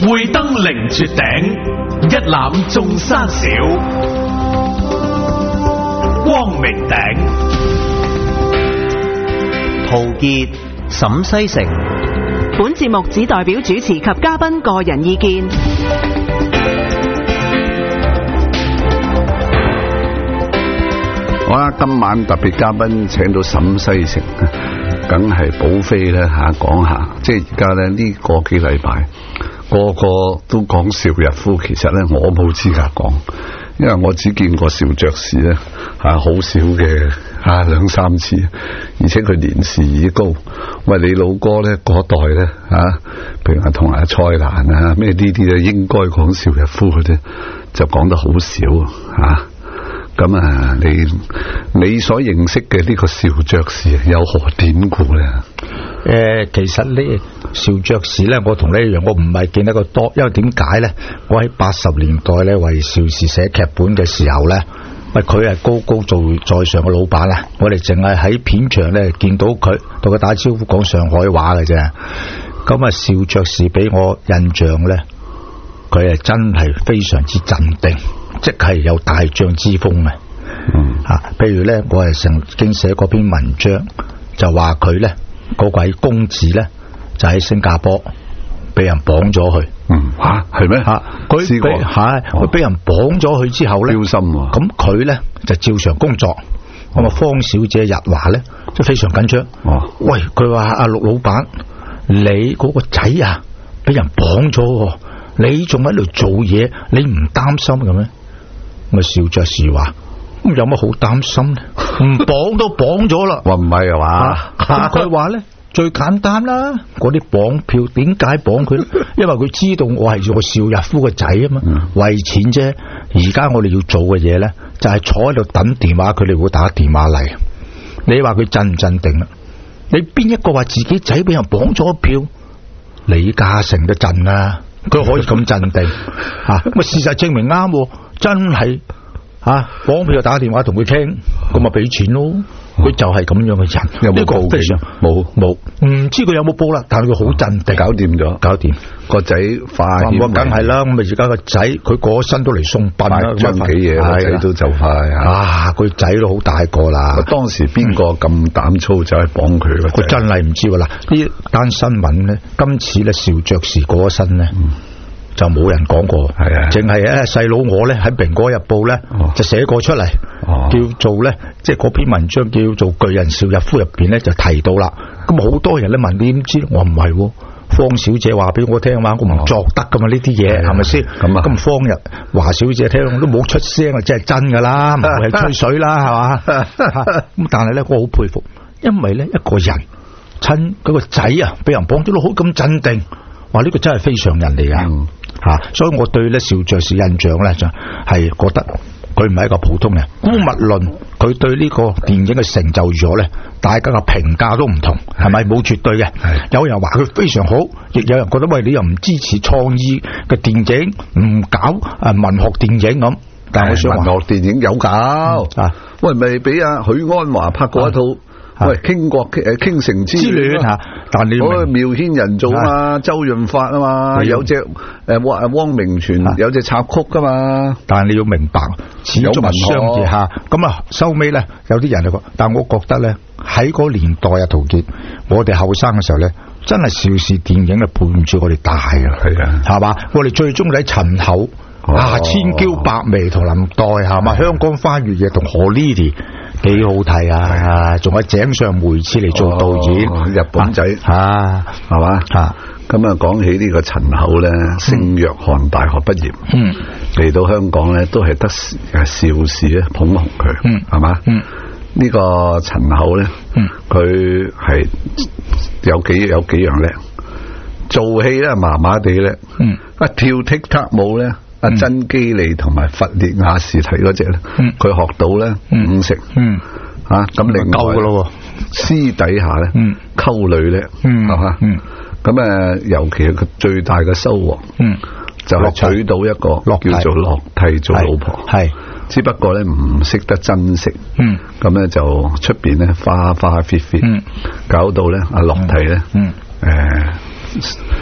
會登凌絕頂，一覽眾山小。光明頂， 陶傑、沈西城。 本節目只代表主持及嘉賓個人意見。 好啦，今晚特別嘉賓請到沈西城，梗係寶妃咧吓，講下，即係而家咧呢個幾禮拜，個個都講邵逸夫，其實咧我冇資格講，因為我只見過邵爵士咧吓，好少嘅吓兩三次，而且佢年事已高。喂，你老哥咧嗰代咧吓，譬如話同阿蔡瀾啊咩呢啲咧，應該講邵逸夫嗰啲，就講得好少吓。咁啊，你所認識嘅呢個邵爵士有何典故咧？ 其實呢邵爵士咧，我同你一樣，我唔係見得個多，因為點解咧？我喺80年代咧為邵氏寫劇本嘅時候咧，喂，佢係高高在上嘅老闆啦，我哋淨係喺片場咧見到佢同佢打招呼講上海話嘅啫。咁啊，邵爵士俾我印象咧，佢係真係非常之鎮定。即係有大將之風嘅，譬如咧，我係曾經寫過篇文章，就話佢咧嗰位公子咧就喺新加坡俾人綁咗去， 係咩？ 佢俾人綁咗去之後咧，咁佢咧就照常工作。咁啊，方小姐日華咧就非常緊張。喂，佢話阿陸老闆，你嗰個仔啊俾人綁咗，你仲喺度做嘢，你唔擔心嘅咩？咁啊，邵爵士話：咁有乜好擔心咧？唔綁都綁咗啦。 話唔係啊嘛？ 佢話咧最簡單啦，嗰啲綁票點解綁佢咧？因為佢知道我係個邵逸夫個仔啊嘛，為錢啫。而家我哋要做嘅嘢咧，就係坐喺度等電話，佢哋會打電話嚟。你話佢鎮唔鎮定啦？你邊一個話自己仔俾人綁咗票？李嘉誠都鎮啊！佢可以咁鎮定啊！咁事實證明啱，真係啊！綁票打電話同佢傾，咁咪俾錢咯。佢就係咁樣嘅人。 有冇報警？冇， 唔知佢有冇報啦。但係佢好鎮定， 搞掂咗， 搞掂個仔快。 我梗係啦，咁咪而家個仔佢過咗身都嚟送殯啦， 將幾嘢，個仔都就快啊！佢仔都好大個啦。 當時邊個咁膽粗就係綁佢咧？ 佢真係唔知喎啦。呢單新聞咧，今次咧邵爵士過咗身咧。就冇人講過，係啊，淨係細佬我咧喺《蘋果日報》咧就寫過出嚟，叫做咧即係嗰篇文章叫做《巨人邵逸夫》入邊咧就提到啦。咁好多人咧問你點知？我唔係，方小姐話俾我聽嘛，我唔作得噶嘛呢啲嘢，係咪先？咁方日華小姐聽都冇出聲啊，即係真噶啦，唔會係吹水啦，係嘛？咁但係咧我好佩服，因為咧一個人親嗰個仔啊俾人綁咗落好咁鎮定，話呢個真係非常人嚟噶。所以我對咧邵爵士印象咧就係覺得佢唔係一個普通人。姑勿論佢對呢個電影嘅成就如何咧，大家嘅評價都唔同，係咪？冇絕對嘅。有人話佢非常好，亦有人覺得喂，你又唔支持創意嘅電影，唔搞文學電影咁。但係我想話文學電影有搞喂，咪俾阿許鞍華拍過一套。喂，傾城之戀吓，但你嗰個繆騫人做啊嘛，周潤發啊嘛，有隻汪明荃有隻插曲噶嘛， 但係你要明白，始終商業下，咁啊收尾咧有啲人就講，但我覺得咧喺嗰年代啊，陶傑，我哋後生嘅時候咧，真係邵氏電影咧伴住我哋大啊，係嘛，我哋最中意睇陳厚千嬌百媚同林黛係嘛，香港花月夜同何 Lily。幾好睇啊！仲有井上梅次嚟做導演， 日本仔係嘛？咁啊，講起呢個陳厚咧，聖約翰大學畢業，嚟到香港咧都係得邵氏咧捧紅佢，係嘛？呢個陳厚咧，佢係有幾樣叻，做戲咧麻麻地咧，一跳踢踏舞咧。真基利同埋弗列亞士提嗰隻咧，佢學到咧五成，咁另外咯，私底下咧溝女咧，係嘛？咁尤其係佢最大嘅收穫，就係娶到一個叫做樂蒂做老婆，係，只不過咧唔識得珍惜，咁咧就出邊咧花花 fit fit，搞到咧阿樂蒂咧，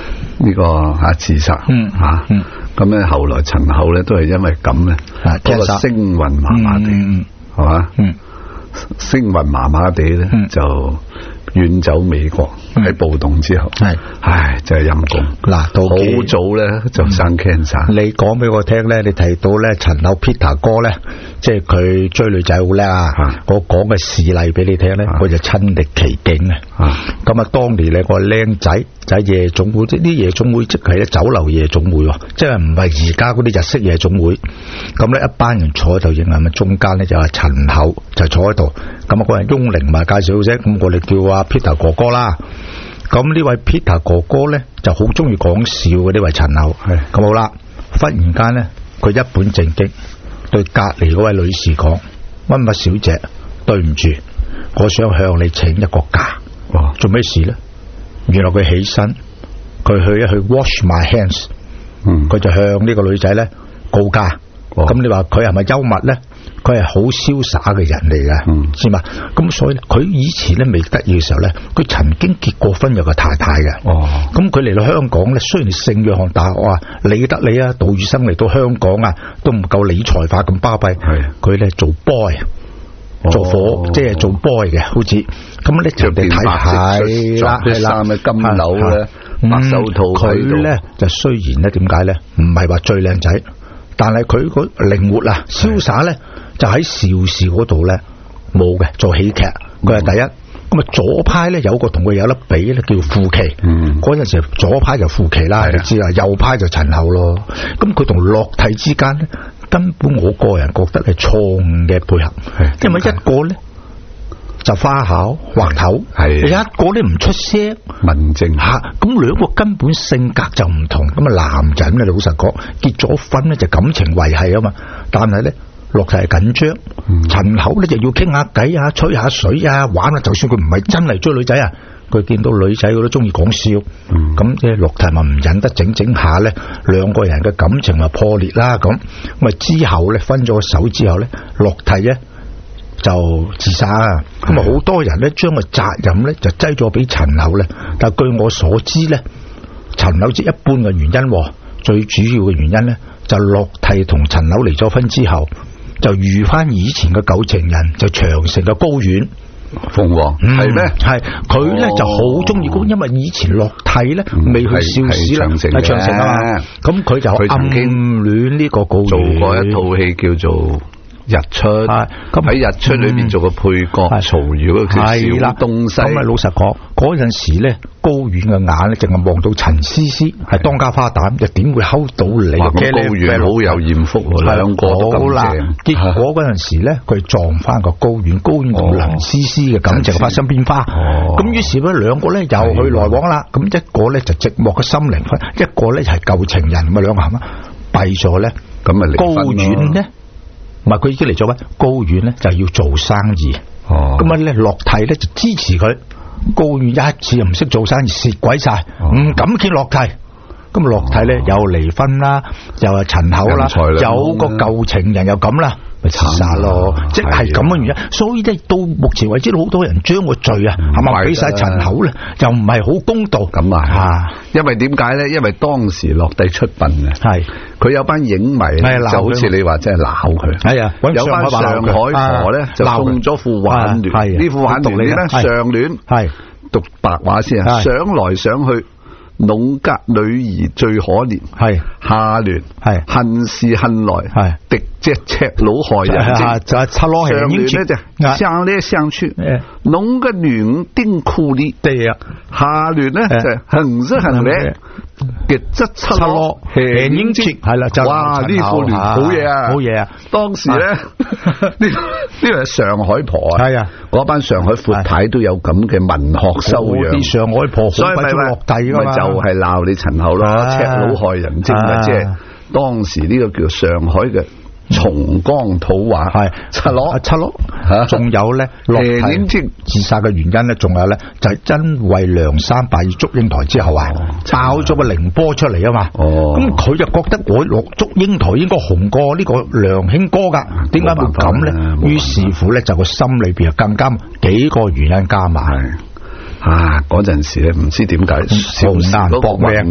呢個自殺咁咧後來陳厚咧都係因為咁咧，嗰個聲韻麻麻地，係嘛？聲韻麻麻地咧就遠走美國，喺暴動之後，唉，真係陰公。嗱，好早咧就生 cancer。 你講俾我聽咧，你提到咧陳厚 Peter 哥咧，即係佢追女仔好叻啊！我講嘅事例俾你聽咧，我就親歷其境啊！咁啊，當年咧個僆仔就喺夜總會，即係啲夜總會即係咧酒樓夜總會，即係唔係而家嗰啲日式夜總會。咁咧一班人坐喺度影，咁中間咧就係陳厚就坐喺度。咁啊，嗰人翁玲咪介紹啫。咁我哋叫阿 Peter 哥哥啦。咁呢位 Peter 哥哥咧就好中意講笑嘅呢位陳厚。咁好啦，忽然間咧佢一本正經對隔籬嗰位女士講：乜乜小姐，對唔住，我想向你請一個假。做咩事咧？原來佢起身，佢去一去 wash my hands，佢就向呢個女仔咧告假。咁你話佢係咪幽默咧？佢係好瀟灑嘅人嚟嘅，知嘛？咁所以佢以前咧未得意嘅時候咧，佢曾經結過婚有個太太嘅。咁佢嚟到香港咧，雖然聖約翰大學啊，理得你啊，杜月笙嚟到香港啊，都唔夠理財化咁巴閉。佢咧做 boy，做火，即係做 boy 嘅，好似咁咧人哋睇係啦，係啦，金紐咧，白手套。佢咧就雖然咧點解咧，唔係話最靚仔。但係佢個靈活啊，瀟灑咧，就喺邵氏嗰度咧冇嘅，做喜劇佢係第一。咁啊左派咧有個同佢有得比咧，叫傅奇。嗰陣時左派就傅奇啦，你知啦，右派就陳厚咯。咁佢同樂蒂之間咧，根本我個人覺得係錯誤嘅配合，因為一個咧就花巧滑頭，一個咧唔出聲文靜吓，咁兩個根本性格就唔同。咁啊男人咧老實講，結咗婚咧就感情維繫啊嘛，但係咧樂蒂係緊張，陳厚咧就要傾下偈啊，吹下水啊，玩啊，就算佢唔係真係追女仔啊，佢見到女仔佢都中意講笑，咁即係樂蒂咪唔忍得整下咧，兩個人嘅感情咪破裂啦。咁啊之後咧分咗手之後咧，樂蒂咧就自殺啊！咁啊，好多人咧將個責任咧就擠咗俾陳厚咧。但係據我所知咧，陳厚只一般嘅原因，最主要嘅原因咧就樂蒂同陳厚離咗婚之後，就遇翻以前嘅舊情人，就長城嘅高遠鳳凰係咩？係佢咧就好中意高，因為以前樂蒂咧未去邵氏啦，喺長城啊嘛。咁佢就暗戀呢個高遠，做過一套戲叫做日出，喺日出裏邊做個配角，曹禺嗰個小東西。咁啊，老實講，嗰陣時咧，高遠嘅眼咧淨係望到陳思思係當家花旦，又點會睺到你？高遠好有艷福，兩個都咁正。結果嗰陣時咧，佢撞翻個高遠，高遠同林思思嘅感情發生變化。咁於是咧，兩個咧又去來往啦。咁一個咧就寂寞嘅心靈，一個咧係舊情人，咁啊兩個係嘛弊咗咧。咁啊，高遠咧。唔係佢已經嚟咗咩？高遠咧就要做生意，咁啊咧樂蒂咧就支持佢。高遠一次又唔識做生意，蝕鬼晒，唔敢見樂蒂。咁樂蒂咧又離婚啦，又係陳厚啦，有個舊情人又咁啦，咪自殺咯，即係咁嘅原因。所以咧到目前為止，好多人將個罪啊，係咪俾晒陳厚咧？又唔係好公道咁啊！因為點解咧？因為當時樂蒂出殯嘅，係佢有班影迷就好似你話真係鬧佢，係啊，有班上海婆咧就送咗副挽聯，呢副挽聯咧上聯係讀白話先啊，想來想去。農家女兒最可憐，係下聯係恨是恨來，係敵隻赤佬害人，就係赤佬上聯咧就向嚟向去，農嘅女丁苦力，對啊，下聯咧就恨是恨來，敵隻赤佬害人情，係啦，就哇呢副聯好嘢啊，好嘢啊！當時咧呢個係上海婆啊，係啊，嗰班上海闊太都有咁嘅文學修養，啲上海婆所以咪樂蒂噶嘛。就係鬧你陳厚咯，赤佬害人精啊！即係當時呢個叫上海嘅松江土話，係赤佬，仲有咧樂蒂自殺嘅原因咧，仲有咧就係因為梁山伯祝英台之後啊，爆咗個凌波出嚟啊嘛，咁佢就覺得我落祝英台應該紅過呢個梁兄哥噶，點解會咁咧？於是乎咧就個心裏邊更加幾個原因加埋。啊！嗰陣時咧，唔知點解，好難搏命咧，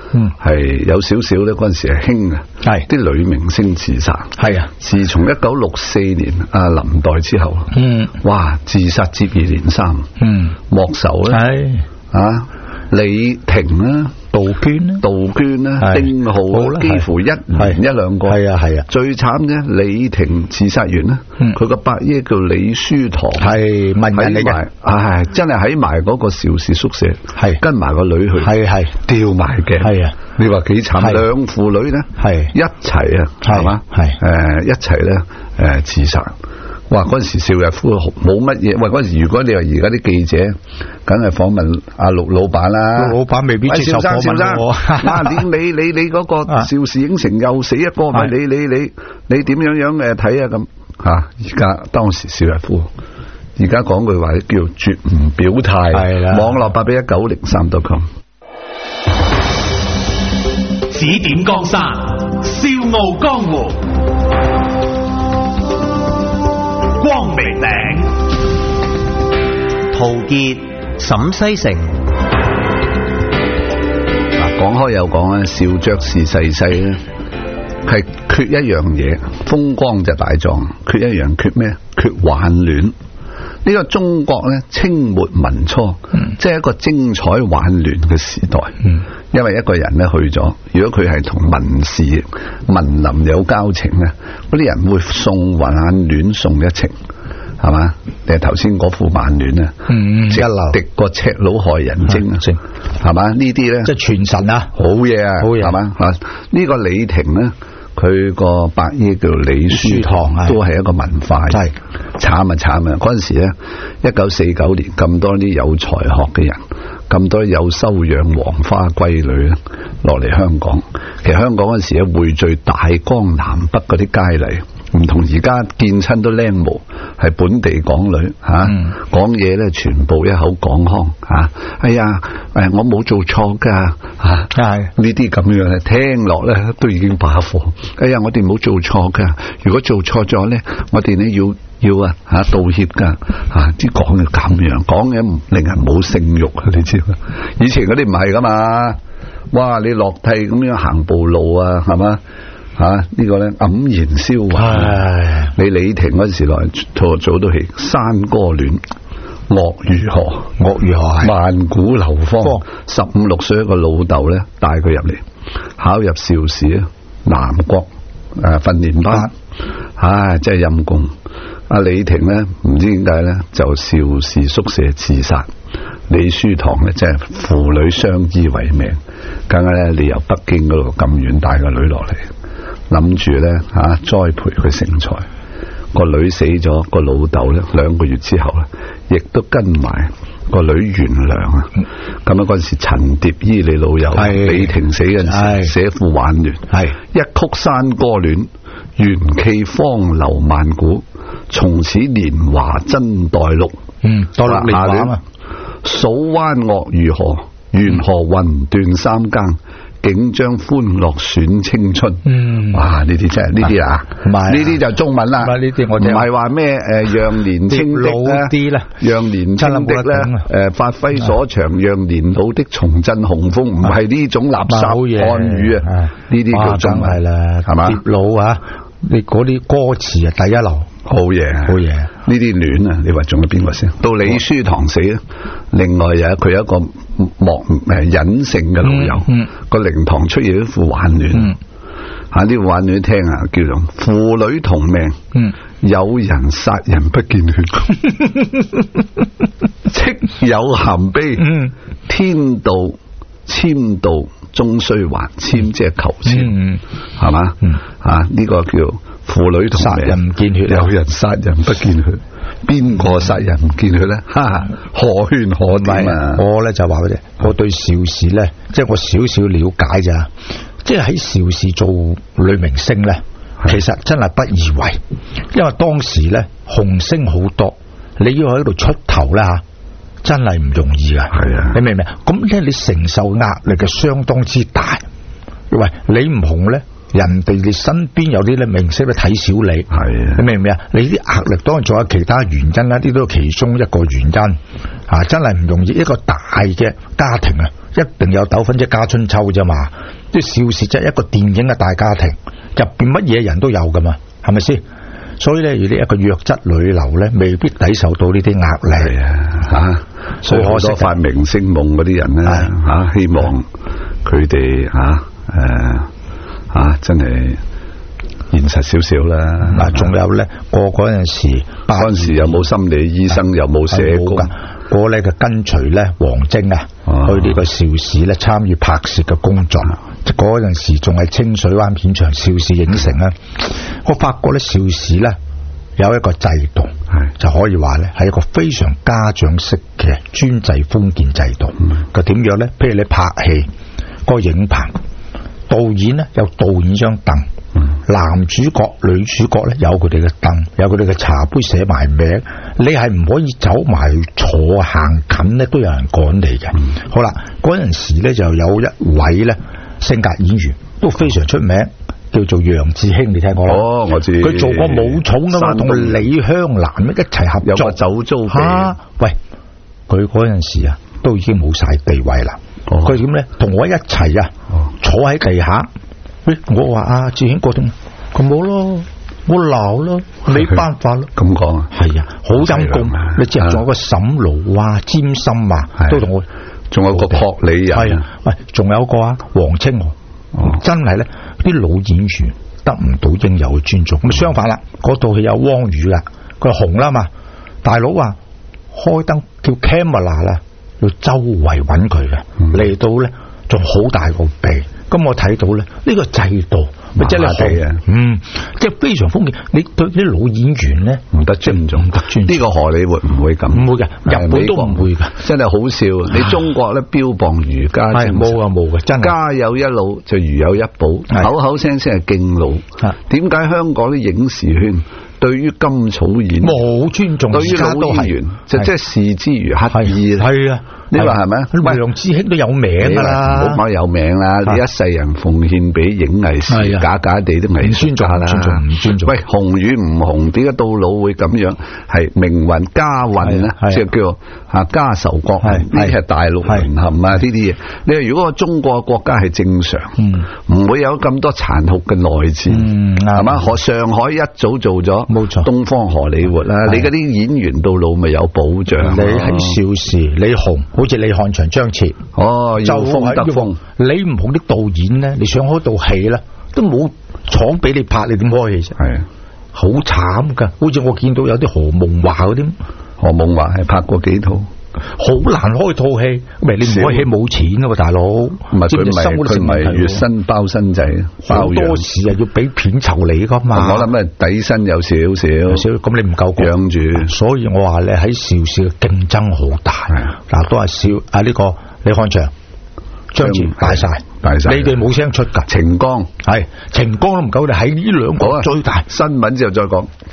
係有少少咧，嗰陣時係興啊，係啲女明星自殺，係啊。自從1964年林黛之後，哇，自殺接二連三，莫愁咧，係李婷啦、杜娟啦、丁浩啦，幾乎一年一兩個，係啊。最慘啫，李婷自殺完啦，佢個伯爺叫李書堂，係文人嚟嘅，係真係喺埋嗰個邵氏宿舍，係跟埋個女去，係吊埋嘅，係啊。你話幾慘？兩父女咧，係一齊啊，係嘛？係一齊咧，自殺。哇！嗰陣時邵逸夫冇乜嘢，喂！嗰陣時如果你話而家啲記者，梗係訪問阿陸老闆啦，陸老闆未必接受訪問我。你嗰個邵氏影城又死一個，咪你點樣睇啊咁吓？而家當時邵逸夫，而家講句話叫絕唔表態。係啦，網絡8819039.com。 指點江山，笑傲江湖。光明頂， 陶傑、沈西城。 嗱，講開又講啊，邵爵士逝世咧，係缺一樣嘢，風光就大壯，缺一樣，缺咩？缺挽聯。呢個中國咧，清末民初，即係一個精彩挽聯嘅時代。因為一個人咧去咗，如果佢係同文士、文林有交情咧，嗰啲人會送挽聯送一程，係嘛？你頭先嗰副挽聯啊，一流，敵過赤佬害人精啊，係嘛？呢啲咧即係傳神啊，好嘢啊，好嘢，係嘛？呢個李婷咧，佢個伯爺叫李書堂，都係一個文化人，係慘啊慘啊！嗰陣時咧，1949年咁多啲有才學嘅人。咁多有修養黃花閨女咧落嚟香港，其實香港嗰時咧匯聚大江南北嗰啲佳麗，唔同而家見親都靚模，係本地港女吓，講嘢咧全部一口港腔吓。哎呀，我冇做錯噶吓，呢啲咁樣咧聽落咧都已經把火。哎呀，我哋冇做錯噶，如果做錯咗咧，我哋咧要道歉噶啲講嘅咁樣，講嘅令人冇性慾啊！你知嘛？以前嗰啲唔係噶嘛，哇！你落地咁樣行步路啊，係嘛？呢個咧黯然銷魂。你李婷嗰時來做到戲《山歌戀》，樂如何係萬古流芳。15、16歲一個老豆咧帶佢入嚟，考入邵氏南國訓練班，真係陰功。阿李婷咧唔知點解咧就邵氏宿舍自殺，李書堂咧即係父女相依為命，梗係咧你由北京嗰度咁遠帶個女落嚟，諗住咧栽培佢成才。個女死咗，個老豆咧2個月之後咧，亦都跟埋個女原諒啊。咁啊嗰陣時陳蝶衣你老友李婷死嗰陣時寫副挽聯，一曲山歌戀，元氣方流萬古。從此年華真待錄，待錄年華嘛。數灣岳如河，緣何雲斷三更？竟將歡樂選青春。哇！呢啲真係呢啲呢啲就中文啦。呢啲我唔係話咩讓年青的咧，讓年青的咧發揮所長，讓年老的重振雄風，唔係呢種垃圾漢語啊！呢啲叫中文啦，係嘛？碟佬啊！你嗰啲歌詞啊，第一流，好嘢，好嘢。呢啲戀啊，你話仲有邊個先？到李書堂死咧，另外佢有一個隱性嘅老友，個靈堂出現一副挽聯，呢副挽聯聽啊，叫做父女同命，有人殺人不見血，戚有含悲，天道簽道終須還，簽即係求簽，係嘛？呢個叫父女同命，殺人唔見血，有人殺人不見血，邊個殺人唔見血咧？可圈可點啊！我咧就話佢哋，我對邵氏咧，即係我少少了解咋，即係喺邵氏做女明星咧，其實真係不易為，因為當時咧紅星好多，你要喺度出頭啦真係唔容易噶。係啊，你明唔明？咁咧你承受壓力嘅相當之大。喂，你唔紅咧， 人哋你身邊有啲咧明星咧睇小你，係你明唔明啊？你啲壓力當然仲有其他原因啦，呢都係其中一個原因啊！真係唔容易，一個大嘅家庭啊，一定有糾紛，即係家春秋啫嘛。啲邵氏即係一個電影嘅大家庭，入邊乜嘢人都有噶嘛，係咪先？所以咧，如果一個弱質女流咧，未必抵受到呢啲壓力啊！ 所以好多發明星夢嗰啲人咧吓，希望佢哋真係現實少少啦。 嗱，仲有咧，嗰陣時又冇心理醫生，又冇社工， 我咧就跟隨咧王晶啊，去呢個邵氏咧參與拍攝嘅工作。嗰陣時仲係清水灣片場邵氏影城啊，我發覺咧邵氏咧有一個制度，就可以話咧係一個非常家長式嘅專制封建制度。佢點樣咧？譬如你拍戲，個影棚導演咧有導演張凳，男主角女主角咧有佢哋嘅凳，有佢哋嘅茶杯寫埋名，你係唔可以走埋坐行近咧，都有人趕你嘅。好啦，嗰陣時咧就有一位咧性格演員都非常出名，叫做楊志興，你聽過啦？哦，我知。佢做過武松噶嘛，同李香蘭一齊合作，有個酒糟鼻。喂，佢嗰陣時啊，都已經冇晒地位啦。佢點咧？同我一齊啊，坐喺地下。我話阿志興覺得佢冇咯，我鬧咯，冇辦法咯。咁講啊？係啊，好陰功。你知仲有個沈爐啊、詹森啊，都同我。仲有個霍里人。係啊，喂，仲有個啊，黃清河。真係咧，啲老演員得唔到應有嘅尊重。咁相反啦，嗰套戲有汪宇噶，佢紅啦嘛，大佬話開燈叫 camera 啦，要周圍揾佢嘅，嚟到咧仲好大個鼻。咁我睇到咧呢個制度，咪即係紅，即係非常封建。你對啲老演員咧唔得尊重，唔得尊重。呢個荷里活唔會咁，唔會嘅，日本都唔會嘅，真係好笑。你中國咧標榜儒家精神，冇嘅，真係家有一老就如有一寶，口口聲聲係敬老。點解香港啲影視圈對於甘草演冇尊重？對於老演員就即係視之如乞兒。係啊。你話係咪？梁志興都有名噶啦，唔好講有名啦，你一世人奉獻俾影藝事，假假地都藝術家啦，唔尊重。喂，紅與唔紅，點解到老會咁樣？係命運家運咧，即係叫啊家仇國恨，呢啲係大陸淪陷啊呢啲嘢。你話如果個中國國家係正常，唔會有咁多殘酷嘅內戰，係嘛？上海一早做咗，冇錯，東方荷里活啦。你嗰啲演員到老咪有保障。你喺邵氏，你紅。好似李漢祥、張徹，就風得風。你唔紅啲導演咧，你想開套戲咧，都冇廠俾你拍，你點開戲啫？係啊，好慘噶。好似我見到有啲何夢華嗰啲，何夢華係拍過幾套，好難開套戲。咪你唔開戲冇錢啊嘛，大佬。唔係佢咪月薪包薪仔，好多時啊要俾片酬你噶嘛。我諗係底薪有少少，咁你唔夠養住。所以我話咧喺邵氏嘅競爭好大。嗱，都係呢個李漢祥、張徹大晒，你哋冇聲出噶。程剛係程剛都唔夠，你喺呢兩個最大新聞之後再講。